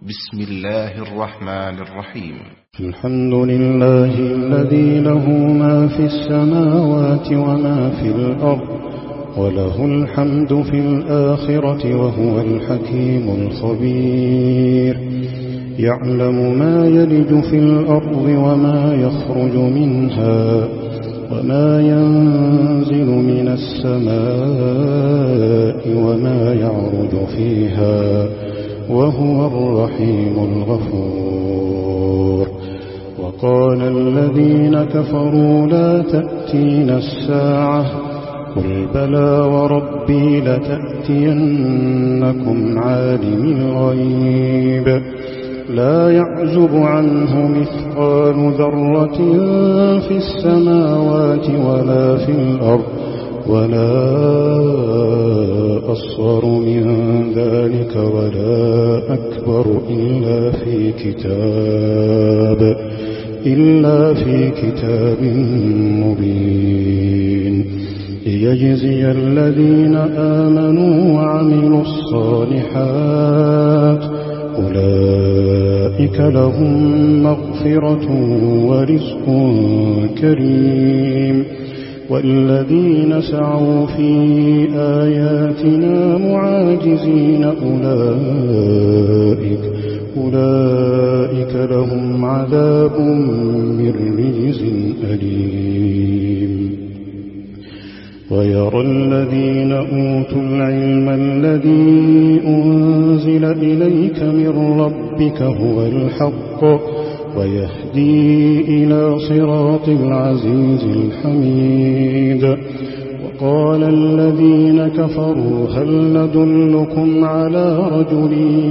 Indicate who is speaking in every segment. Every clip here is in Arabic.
Speaker 1: بسم الله الرحمن الرحيم.
Speaker 2: الحمد لله الذي له ما في السماوات وما في الأرض، وله الحمد في الآخرة، وهو الحكيم الخبير. يعلم ما يلج في الأرض وما يخرج منها، وما ينزل من السماء وما يعرج فيها، وهو الرحيم الغفور. وقال الذين كفروا لا تأتينا الساعة، قل بلى وربي لتأتينكم عالم الغيب لا يعزب عنه مثقال ذرة في السماوات ولا في الأرض، ولا أصغر من ذلك ولا أكبر إلا في كتاب مبين، ليجزي الذين آمنوا وعملوا الصالحات، أولئك لهم مغفرة ورزق كريم. والذين سعوا في آياتنا معاجزين أولئك لهم عذاب من رجز أليم. ويرى الذين أوتوا العلم الذي أنزل إليك من ربك هو الحق، ويهدي إلى صراط العزيز الحميد. وقال الذين كفروا هل ندلكم على رجل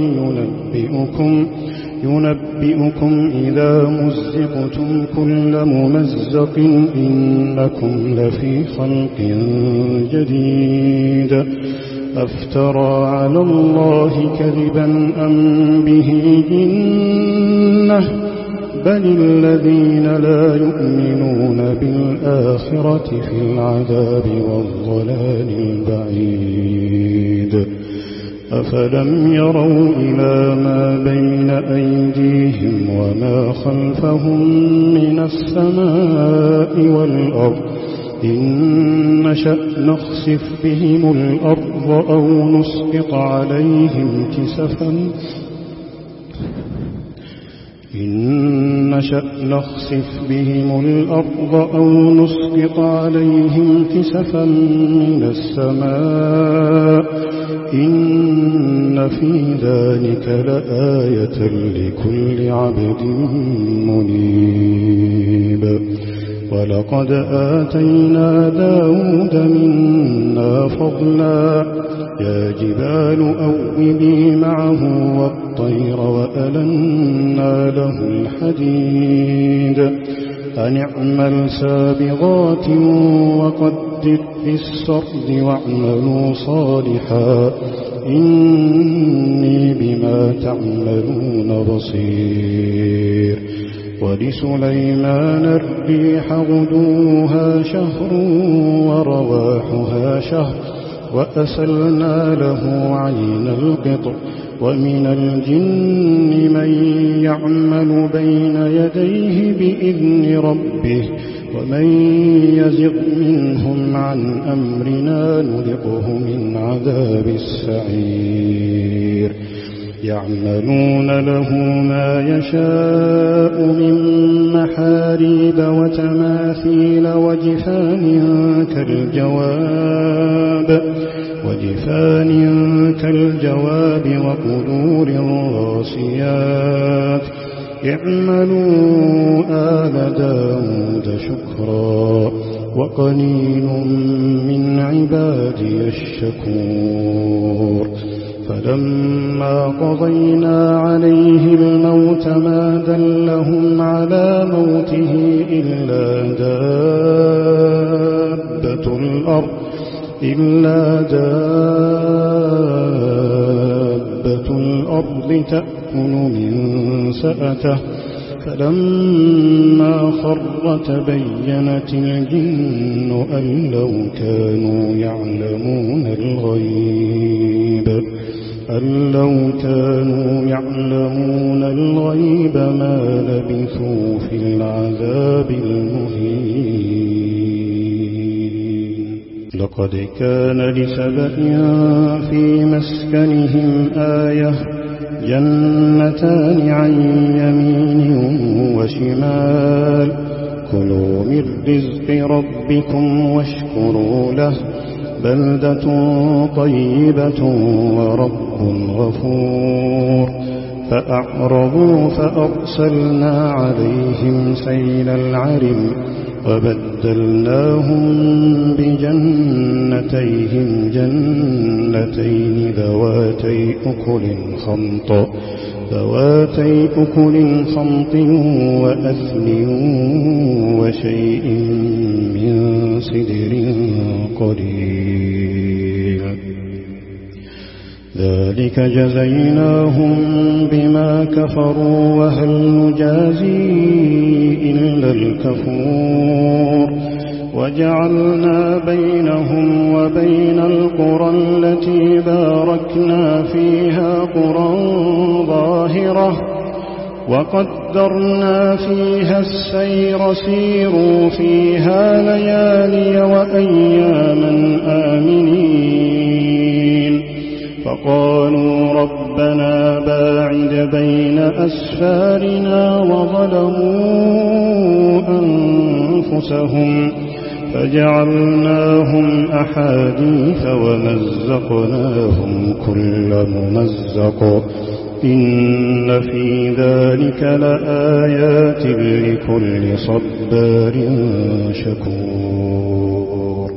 Speaker 2: ينبئكم إذا مزقتم كل ممزق إنكم لفي خلق جديد، أفترى على الله كذبا أم به جنة، بل الذين لا يؤمنون بالآخرة في العذاب والضلال البعيد. أفلم يروا إلى ما بين أيديهم وما خلفهم من السماء والأرض، إن نشأ نخسف بهم الأرض أو نسقط عليهم كسفا من السماء، إن في ذلك لآية لكل عبد منيب. ولقد آتينا داود منا فضلا، يا جبال أوبي معه والطير وألنا له الحديد، أن اعمل سابغات وقدر في السرد واعملوا صالحا إني بما تعملون بصير. ولسليمان الريح غدوها شهر ورواحها شهر، وأسلنا له عين القطر. ومن الجن من يعمل بين يديه بإذن ربه، ومن يزغ منهم عن أمرنا نذقه من عذاب السعير. يعملون له ما يشاء من محاريب وتماثيل وجفان كالجواب وقدور الراسيات. اعملوا آل داود شكرا وقليل من عبادي الشكور. فلما قضينا عليه الموت ما دلهم على موته إلا دابة الأرض تأكل من سأته، فلما خر تبينت الجن أن لو كانوا يعلمون الغيب أن لو كانوا يعلمون الغيب ما لبثوا في العذاب المهين. لقد كان لسبأ في مسكنهم آية جنتان عن يمين وشمال كلوا من رزق ربكم واشكروا له بلدة طيبة ورب غفور. فأعرضوا فأرسلنا عليهم سيل العرم وبدلناهم بجنتيهم جنتين ذواتي أكل خمط وأثل وشيء من سدر قليل. ذلك جزيناهم بما كفروا وهل نجازي إلا الكفور. وجعلنا بينهم وبين القرى التي باركنا فيها قرى ظاهرة وقدرنا فيها السير سيروا فيها ليالي وأياما آمنين. فقالوا ربنا باعد بين أسفارنا وظلموا أنفسهم فجعلناهم أحاديث ومزقناهم كل ممزق إن في ذلك لآيات لكل صبار شكور.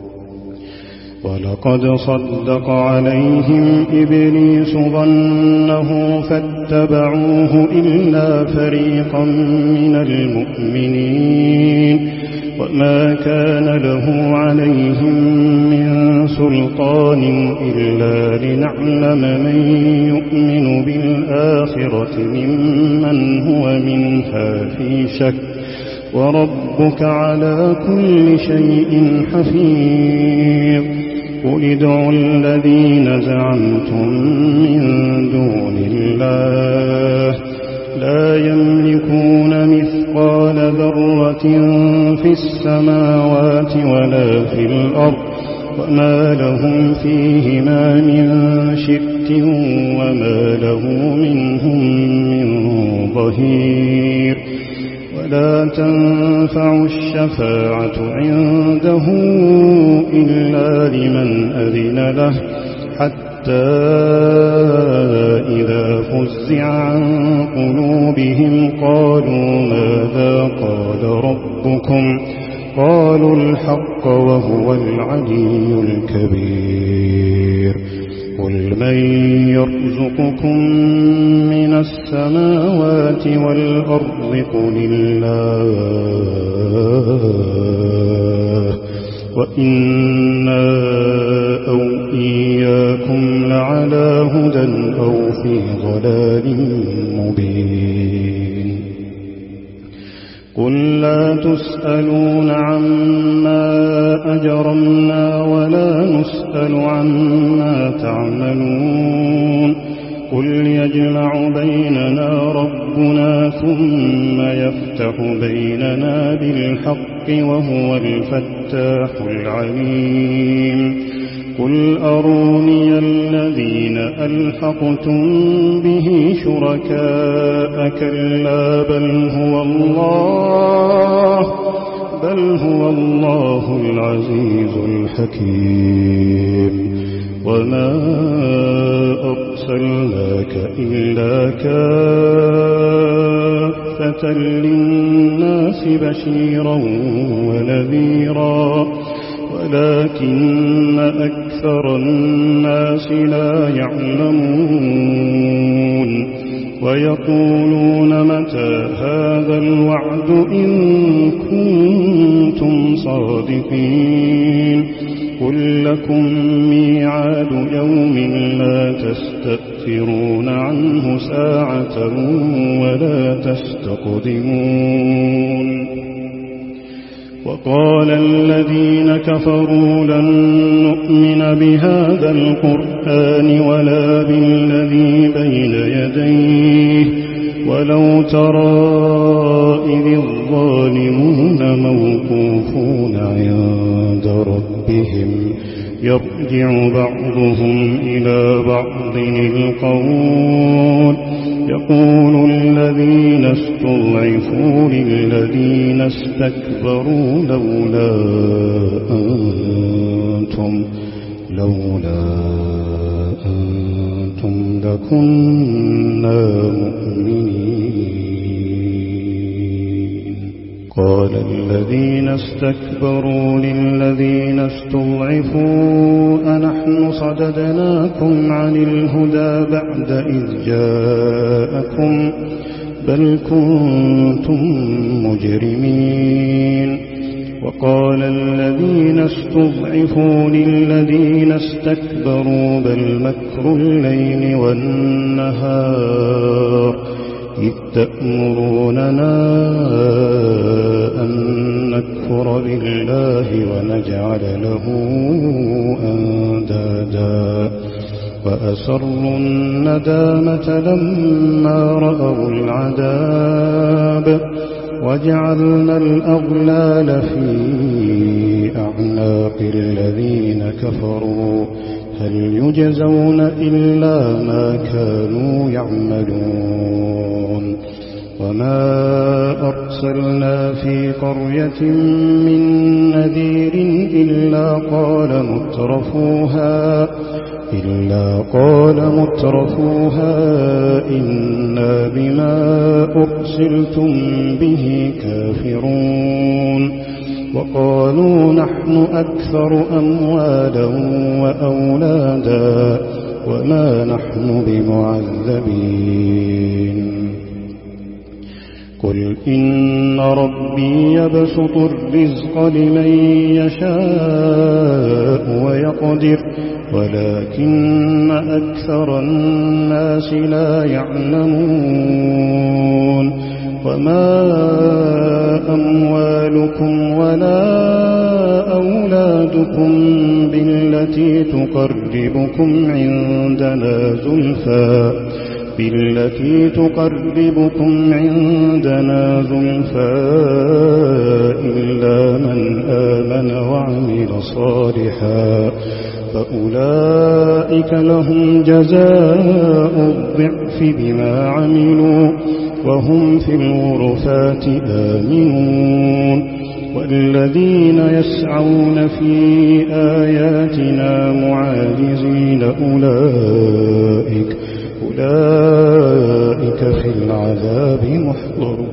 Speaker 2: ولقد صدق عليهم إبليس ظنه فاتبعوه إلا فريقا من المؤمنين وما كان له عليهم من سلطان إلا لنعلم من يؤمن بالآخرة ممن هو منها في شك وربك على كل شيء حفيظ. قل ادعوا الذين زعمتم من دون الله لا يملكون مثقال ذرة في السماوات ولا في الأرض وما لهم فيهما من شرك وما له منهم من ظهير. ولا تنفع الشفاعة عنده إلا لمن أذن له حتى إذا فزع عن قلوبهم قالوا ماذا قال ربكم قالوا الحق وهو العلي الكبير. قل من يرزقكم من السماوات والأرض قل الله وإنا أو إياكم لعلى هدى أو في ضلال مبين. قل لا تسألون عما أجرمنا ولا نسأل عما تعملون. قل يجمع بيننا ربنا ثم يفتح بيننا بالحق وهو الفتاح العليم. قل أروني الذين ألحقتم به شركاء كلا بل هو الله العزيز الحكيم. وما أرسلناك إلا كافة للناس بشيرا ونذيرا ولكن أكثر الناس لا يعلمون. ويقولون متى هذا الوعد إن كنتم صادقين. قل لكم ميعاد يوم لا تستأخرون عنه ساعة ولا تستقدمون. وقال الذين كفروا لن نؤمن بهذا القرآن ولا بالذي بين يديه ولو ترى إذ الظالمون موقوفون عند ربهم يرجع بعضهم إلى بعض القول يقول الذين استضعفوا للذين استكبروا لولا أنتم لكنا مؤمنين. قال الذين استكبروا للذين استضعفوا أنحن صددناكم عن الهدى بعد إذ جاءكم بل كنتم مجرمين. وقال الذين استضعفوا للذين استكبروا بل مكر الليل والنهار إذ تأمروننا أن نكفر بالله ونجعل له أندادا وأسروا الندامة لما رأوا العذاب وجعلنا الأغلال في أعناق الذين كفروا هل يجزون إلا ما كانوا يعملون. وما أرسلنا في قرية من نذير إلا قال مترفوها إنا بما أرسلتم به كافرون. وقالوا نحن أكثر أموالا وأولادا وما نحن بمعذبين. قل إن ربي يبسط الرزق لمن يشاء ويقدر ولكن أكثر الناس لا يعلمون. وما أموالكم ولا أولادكم بالتي تقربكم عندنا زلفى إلا من آمن وعمل صالحا فأولئك لهم جزاء الضعف بما عملوا وهم في الغرفات آمنون. والذين يسعون في آياتنا معاجزين أولئك في العذاب محضرون.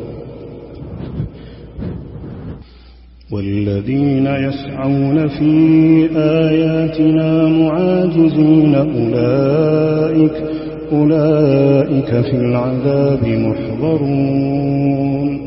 Speaker 2: والذين يسعون في آياتنا معاجزين أولئك في العذاب محضرون.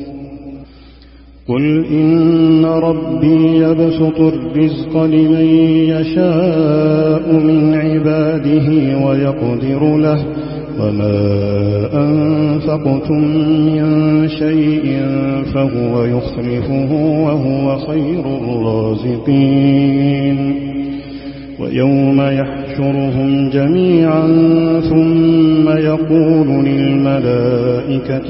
Speaker 2: قل إن ربي يبسط الرزق لمن يشاء من عباده ويقدر له وما أنفقتم من شيء فهو يخلفه وهو خير الرازقين. ويوم يحشرهم جميعا ثم يقول للملائكة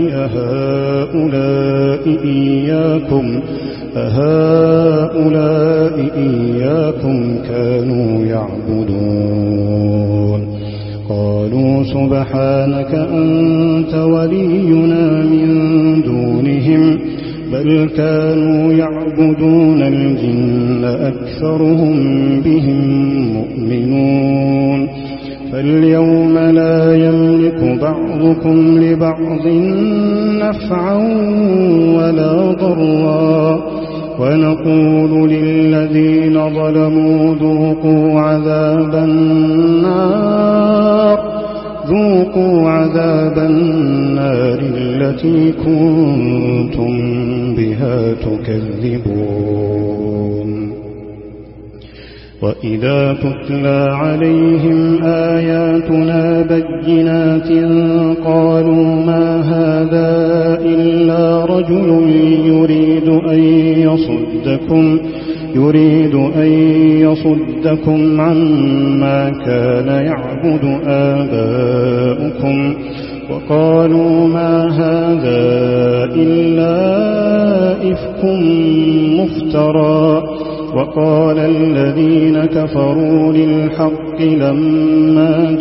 Speaker 2: أهؤلاء إياكم كانوا يعبدون قالوا سبحانك أنت ولينا من دونهم بل كانوا يعبدون الجن أكثرهم بهم مؤمنون. فاليوم لا يملك بعضكم لبعض نفعا ولا ضرا ونقول للذين ظلموا ذوقوا عذاب النار التي كنتم بها تكذبون. وإذا تتلى عليهم آياتنا بينات قالوا ما هذا إلا رجل يريد أن يصدكم عما كان يعبد آباؤكم وقالوا ما هذا إلا إفك مفترى. وقال الذين كفروا للحق لما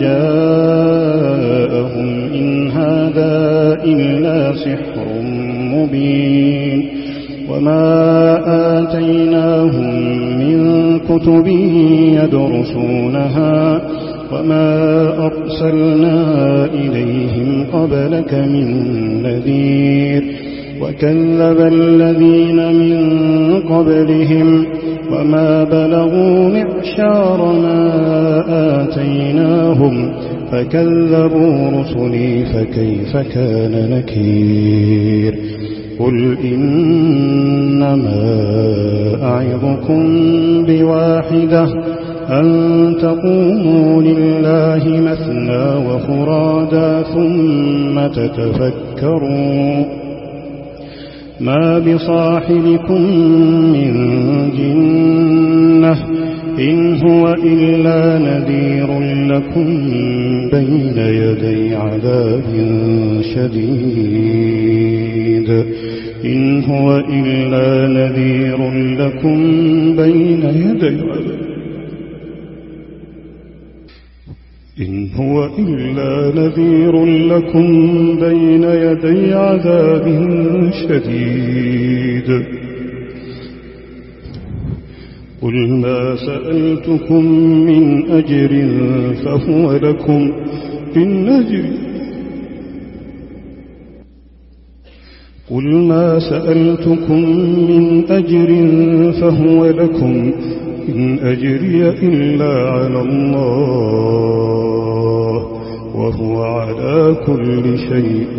Speaker 2: جاءهم إن هذا إلا سحر مبين. وما آتيناهم من كتب يدرسونها وما أرسلنا إليهم قبلك من نذير. وكذب الذين من قبلهم وما بلغوا معشار ما آتيناهم فكذبوا رسلي فكيف كان نكير. قل إنما أعظكم بواحدة أن تقوموا لله مثنى وفرادا ثم تتفكروا ما بصاحبكم من جنة إن هو إلا نذير لكم بين يدي عذاب شديد. إن هو إلا نذير لكم بين يدي عذاب إن هو إلا نذير لكم بين يدي عذاب شديد. قل ما سألتكم من أجر فهو لكم إن أجري قل ما سألتكم من أجر فهو لكم إن أجري إلا على الله وهو على كل شيء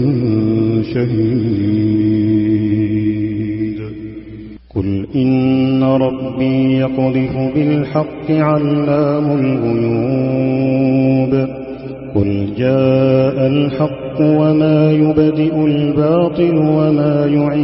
Speaker 2: شهيد. قل إن ربي يقذف بالحق علام الغيوب. قل جاء الحق وما يبدئ الباطل وما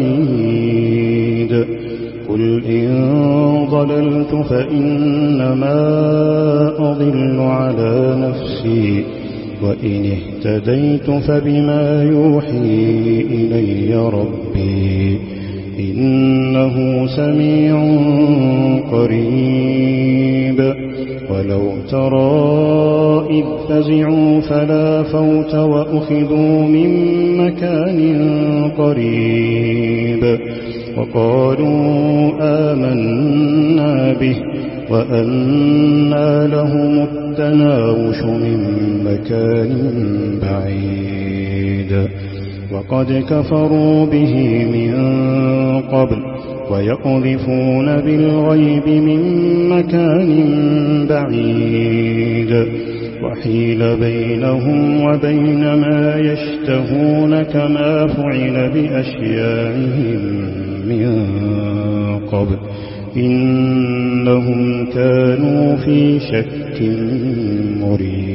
Speaker 2: يعيد. قل إن ضللت فإنما أضل على نفسي وإن اهتديت فبما يوحي إلي ربي إنه سميع قريب. ولو ترى إذ فزعوا فلا فوت وأخذوا من مكان قريب وقالوا آمنا به وأنى لهم التناوش من مكان بعيد. وقد كفروا به من قبل ويقذفون بالغيب من مكان بعيد. وحيل بينهم وبين ما يشتهون كما فعل بأشياعهم من قبل إنهم كانوا في شك مريب.